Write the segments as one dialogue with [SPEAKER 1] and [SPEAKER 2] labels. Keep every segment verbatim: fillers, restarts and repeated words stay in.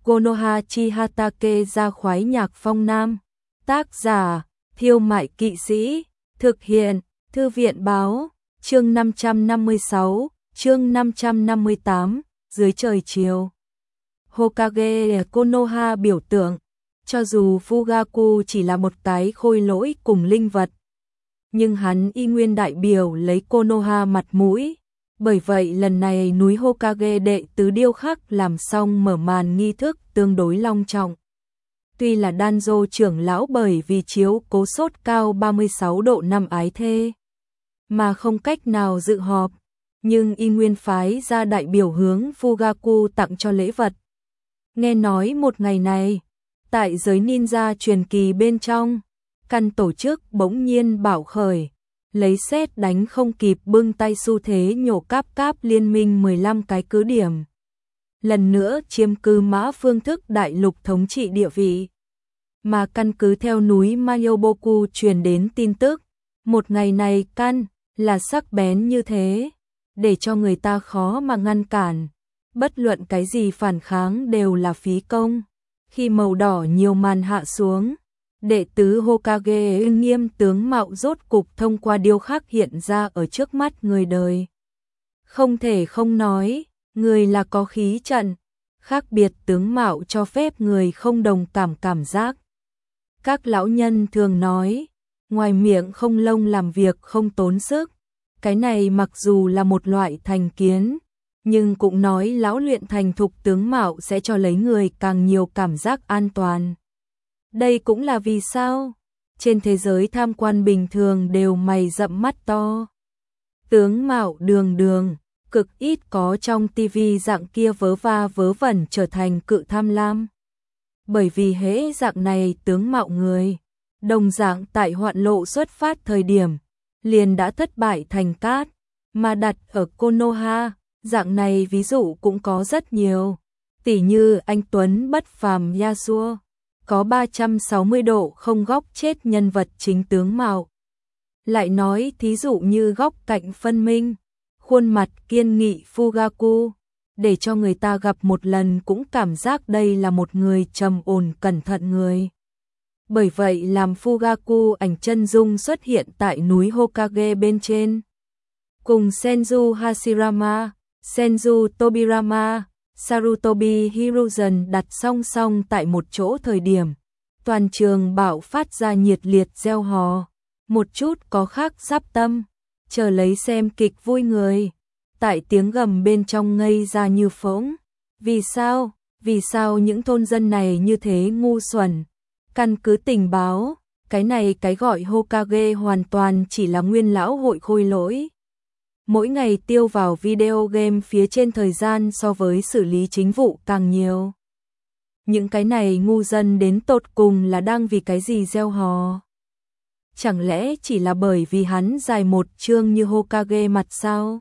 [SPEAKER 1] Konoha chi Hatake ra khoái nhạc phong nam. Tác giả, Thiêu Mại Kỵ Sĩ. Thực hiện, Thư viện Báo. Chương năm trăm năm mươi sáu, chương năm trăm năm mươi tám, dưới trời chiều. Hokage Konoha biểu tượng. Cho dù Fugaku chỉ là một cái khôi lỗi cùng linh vật, nhưng hắn y nguyên đại biểu lấy Konoha mặt mũi. Bởi vậy lần này núi Hokage đệ tứ điêu khắc làm xong mở màn nghi thức tương đối long trọng. Tuy là Danzo trưởng lão bởi vì chiếu cố sốt cao ba mươi sáu độ năm ái thê mà không cách nào dự họp, nhưng y nguyên phái ra đại biểu hướng Fugaku tặng cho lễ vật. Nghe nói một ngày này, tại giới ninja truyền kỳ bên trong, căn tổ chức bỗng nhiên bạo khởi, lấy sét đánh không kịp bưng tay xu thế nhổ cáp cáp liên minh mười lăm cái cứ điểm. Lần nữa chiếm cứ mã phương thức đại lục thống trị địa vị. Mà căn cứ theo núi Mayoboku truyền đến tin tức, một ngày này căn là sắc bén như thế, để cho người ta khó mà ngăn cản. Bất luận cái gì phản kháng đều là phí công. Khi màu đỏ nhiều màn hạ xuống, đệ tứ Hokage nghiêm tướng mạo rốt cục thông qua điêu khắc hiện ra ở trước mắt người đời. Không thể không nói, người là có khí trận, khác biệt tướng mạo cho phép người không đồng cảm cảm giác. Các lão nhân thường nói, ngoài miệng không lông làm việc không tốn sức. Cái này mặc dù là một loại thành kiến, nhưng cũng nói lão luyện thành thục tướng mạo sẽ cho lấy người càng nhiều cảm giác an toàn. Đây cũng là vì sao trên thế giới tham quan bình thường đều mày rậm mắt to. Tướng mạo đường đường, cực ít có trong tivi dạng kia vớ va vớ vẩn trở thành cự tham lam. Bởi vì hễ dạng này tướng mạo người, đồng dạng tại hoạn lộ xuất phát thời điểm, liền đã thất bại thành cát, mà đặt ở Konoha, dạng này ví dụ cũng có rất nhiều. Tỉ như anh Tuấn bất phàm Yasuo, có ba trăm sáu mươi độ không góc chết nhân vật chính tướng mạo. Lại nói thí dụ như góc cạnh phân minh, khuôn mặt kiên nghị Fugaku, để cho người ta gặp một lần cũng cảm giác đây là một người trầm ổn cẩn thận người. Bởi vậy làm Fugaku ảnh chân dung xuất hiện tại núi Hokage bên trên. Cùng Senju Hashirama, Senju Tobirama, Sarutobi Hiruzen đặt song song tại một chỗ thời điểm, toàn trường bạo phát ra nhiệt liệt reo hò, một chút có khác sắp tâm, chờ lấy xem kịch vui người, tại tiếng gầm bên trong ngây ra như phỗng. Vì sao, vì sao những thôn dân này như thế ngu xuẩn? Căn cứ tình báo, cái này cái gọi Hokage hoàn toàn chỉ là nguyên lão hội khôi lỗi. Mỗi ngày tiêu vào video game phía trên thời gian so với xử lý chính vụ càng nhiều. Những cái này ngu dân đến tột cùng là đang vì cái gì gieo hò? Chẳng lẽ chỉ là bởi vì hắn dài một chương như Hokage mặt sao?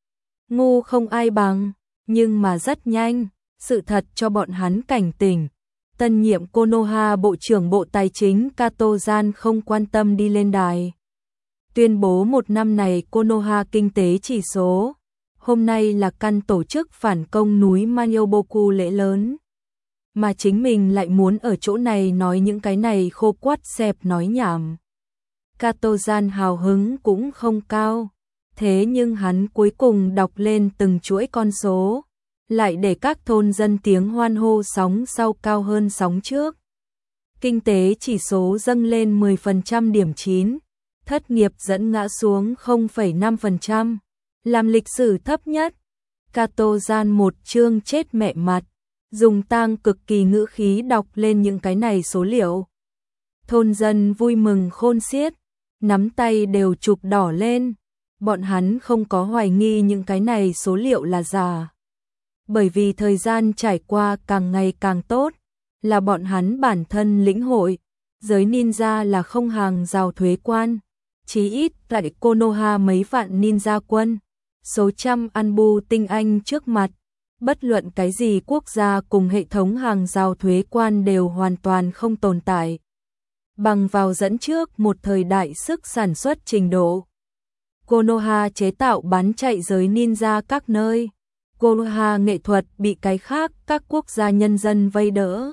[SPEAKER 1] Ngu không ai bằng, nhưng mà rất nhanh, sự thật cho bọn hắn cảnh tỉnh. Tân nhiệm Konoha Bộ trưởng Bộ Tài chính Kato Gian không quan tâm đi lên đài. Tuyên bố một năm này Konoha kinh tế chỉ số. Hôm nay là căn tổ chức phản công núi Mayoboku lễ lớn. Mà chính mình lại muốn ở chỗ này nói những cái này khô quắt xẹp nói nhảm. Kato Gian hào hứng cũng không cao. Thế nhưng hắn cuối cùng đọc lên từng chuỗi con số, lại để các thôn dân tiếng hoan hô sóng sau cao hơn sóng trước. Kinh tế chỉ số dâng lên mười phần trăm điểm chín, thất nghiệp dẫn ngã xuống không phẩy năm phần trăm, làm lịch sử thấp nhất. Kato Gian một chương chết mẹ mặt, dùng tang cực kỳ ngữ khí đọc lên những cái này số liệu. Thôn dân vui mừng khôn xiết, nắm tay đều chụp đỏ lên. Bọn hắn không có hoài nghi những cái này số liệu là giả. Bởi vì thời gian trải qua càng ngày càng tốt, là bọn hắn bản thân lĩnh hội, giới ninja là không hàng rào thuế quan, chí ít tại Konoha mấy vạn ninja quân, số trăm Anbu tinh anh trước mặt, bất luận cái gì quốc gia cùng hệ thống hàng rào thuế quan đều hoàn toàn không tồn tại. Bằng vào dẫn trước một thời đại sức sản xuất trình độ, Konoha chế tạo bán chạy giới ninja các nơi, Konoha nghệ thuật bị cái khác các quốc gia nhân dân vây đỡ.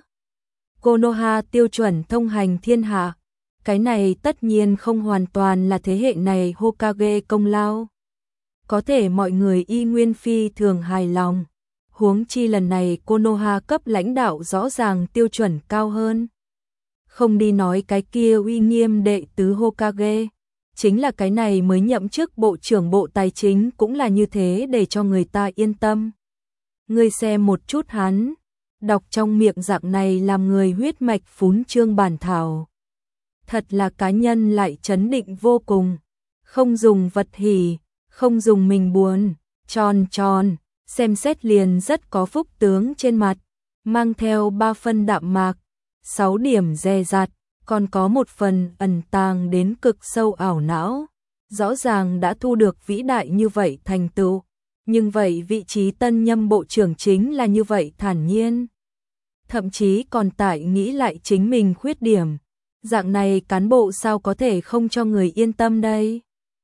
[SPEAKER 1] Konoha tiêu chuẩn thông hành thiên hạ. Cái này tất nhiên không hoàn toàn là thế hệ này Hokage công lao. Có thể mọi người y nguyên phi thường hài lòng. Huống chi lần này Konoha cấp lãnh đạo rõ ràng tiêu chuẩn cao hơn. Không đi nói cái kia uy nghiêm đệ tứ Hokage. Chính là cái này mới nhậm chức bộ trưởng bộ tài chính cũng là như thế để cho người ta yên tâm. Ngươi xem một chút hắn, đọc trong miệng dạng này làm người huyết mạch phún trương bản thảo. Thật là cá nhân lại chấn định vô cùng, không dùng vật hỉ, không dùng mình buồn, tròn tròn, xem xét liền rất có phúc tướng trên mặt, mang theo ba phân đạm mạc, sáu điểm dè dặt, còn có một phần ẩn tàng đến cực sâu ảo não. Rõ ràng đã thu được vĩ đại như vậy thành tựu, nhưng vậy vị trí tân nhâm bộ trưởng chính là như vậy thản nhiên. Thậm chí còn tại nghĩ lại chính mình khuyết điểm. Dạng này cán bộ sao có thể không cho người yên tâm đây?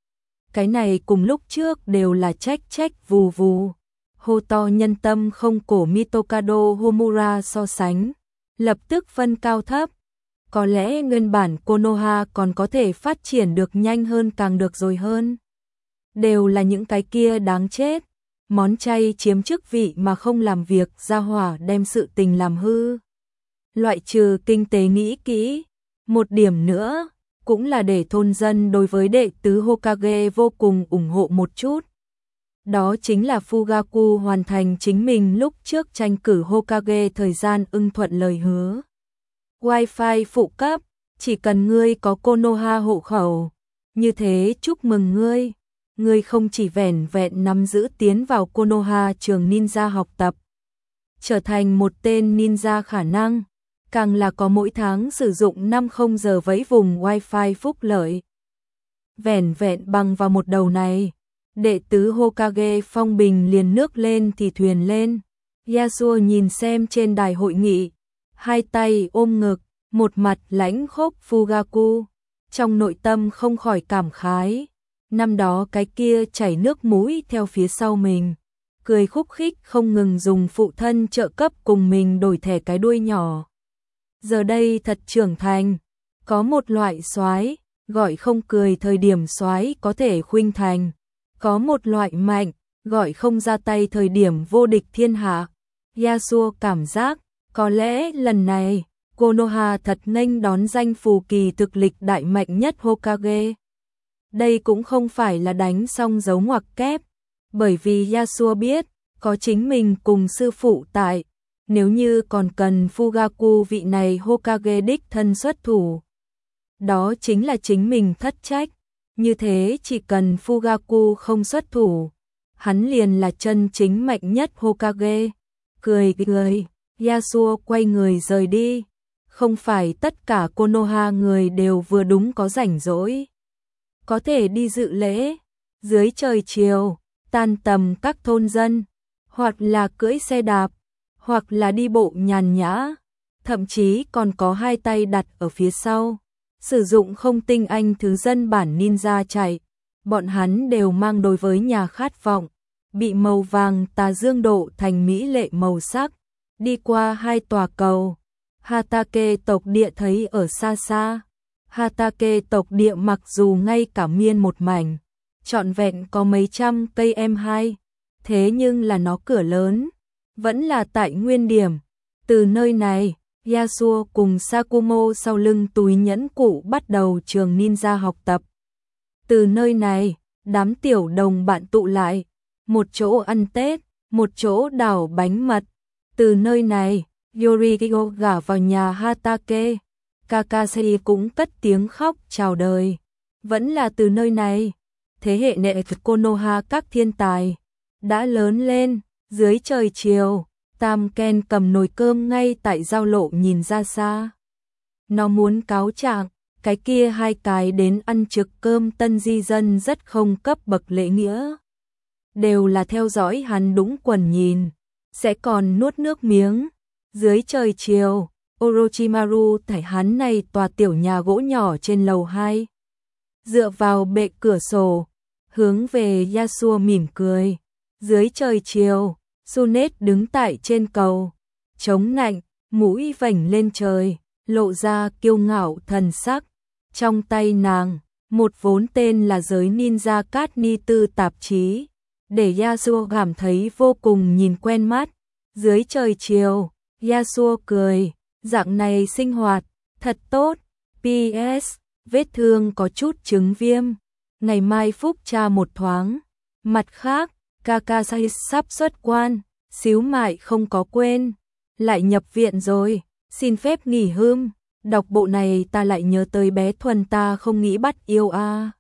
[SPEAKER 1] Cái này cùng lúc trước đều là trách trách vù vù. Hô to nhân tâm không cổ Mitokado Homura so sánh. Lập tức phân cao thấp. Có lẽ nguyên bản Konoha còn có thể phát triển được nhanh hơn càng được rồi hơn. Đều là những cái kia đáng chết. Món chay chiếm chức vị mà không làm việc, gia hỏa đem sự tình làm hư. Loại trừ kinh tế nghĩ kỹ. Một điểm nữa, cũng là để thôn dân đối với đệ tứ Hokage vô cùng ủng hộ một chút. Đó chính là Fugaku hoàn thành chính mình lúc trước tranh cử Hokage thời gian ưng thuận lời hứa. Wi-Fi phụ cấp, chỉ cần ngươi có Konoha hộ khẩu. Như thế chúc mừng ngươi. Ngươi không chỉ vẻn vẹn nắm giữ tiến vào Konoha trường ninja học tập, trở thành một tên ninja khả năng, càng là có mỗi tháng sử dụng năm mươi giờ vẫy vùng Wi-Fi phúc lợi. Vẻn vẹn bằng vào một đầu này, đệ tứ Hokage phong bình liền nước lên thì thuyền lên. Yasuo nhìn xem trên đài hội nghị, hai tay ôm ngực, một mặt lãnh khốc Fugaku, trong nội tâm không khỏi cảm khái. Năm đó cái kia chảy nước mũi theo phía sau mình, cười khúc khích không ngừng dùng phụ thân trợ cấp cùng mình đổi thẻ cái đuôi nhỏ. Giờ đây thật trưởng thành, có một loại soái, gọi không cười thời điểm soái có thể khuynh thành, có một loại mạnh, gọi không ra tay thời điểm vô địch thiên hạ. Yasuo cảm giác, có lẽ lần này, Konoha thật nghênh đón danh phù kỳ thực lịch đại mạnh nhất Hokage. Đây cũng không phải là đánh xong dấu ngoặc kép, bởi vì Yasuo biết, có chính mình cùng sư phụ tại, nếu như còn cần Fugaku vị này Hokage đích thân xuất thủ. Đó chính là chính mình thất trách, như thế chỉ cần Fugaku không xuất thủ, hắn liền là chân chính mạnh nhất Hokage. Cười cười, Yasuo quay người rời đi, không phải tất cả Konoha người đều vừa đúng có rảnh rỗi. Có thể đi dự lễ, dưới trời chiều, tan tầm các thôn dân, hoặc là cưỡi xe đạp, hoặc là đi bộ nhàn nhã, thậm chí còn có hai tay đặt ở phía sau, sử dụng không tinh anh thứ dân bản ninja chạy, bọn hắn đều mang đối với nhà khát vọng, bị màu vàng tà dương độ thành mỹ lệ màu sắc, đi qua hai tòa cầu, Hatake tộc địa thấy ở xa xa. Hatake tộc địa mặc dù ngay cả miên một mảnh, trọn vẹn có mấy trăm cây em hai, thế nhưng là nó cửa lớn, vẫn là tại nguyên điểm. Từ nơi này, Yasuo cùng Sakumo sau lưng túi nhẫn cụ bắt đầu trường ninja học tập. Từ nơi này, đám tiểu đồng bạn tụ lại, một chỗ ăn Tết, một chỗ đảo bánh mật. Từ nơi này, Yorihiko gả vào nhà Hatake. Kakashi cũng cất tiếng khóc chào đời. Vẫn là từ nơi này, thế hệ nệ Konoha các thiên tài đã lớn lên. Dưới trời chiều, Tam Ken cầm nồi cơm ngay tại giao lộ nhìn ra xa. Nó muốn cáo trạng, cái kia hai cái đến ăn trực cơm tân di dân rất không cấp bậc lễ nghĩa. Đều là theo dõi hắn đúng quần nhìn, sẽ còn nuốt nước miếng. Dưới trời chiều, Orochimaru thảy hắn này tòa tiểu nhà gỗ nhỏ trên lầu hai. Dựa vào bệ cửa sổ, hướng về Yasuo mỉm cười. Dưới trời chiều, Sunet đứng tại trên cầu, chống nạnh, mũi vểnh lên trời, lộ ra kiêu ngạo thần sắc. Trong tay nàng, một vốn tên là giới ninja cát ni tư tạp chí, để Yasuo cảm thấy vô cùng nhìn quen mắt. Dưới trời chiều, Yasuo cười, dạng này sinh hoạt, thật tốt. pê ét, vết thương có chút chứng viêm, ngày mai phúc tra một thoáng. Mặt khác, Kakashi sắp xuất quan, xíu mại không có quên, lại nhập viện rồi, xin phép nghỉ hưu. Đọc bộ này ta lại nhớ tới bé Thuần ta không nghĩ bắt yêu a. À.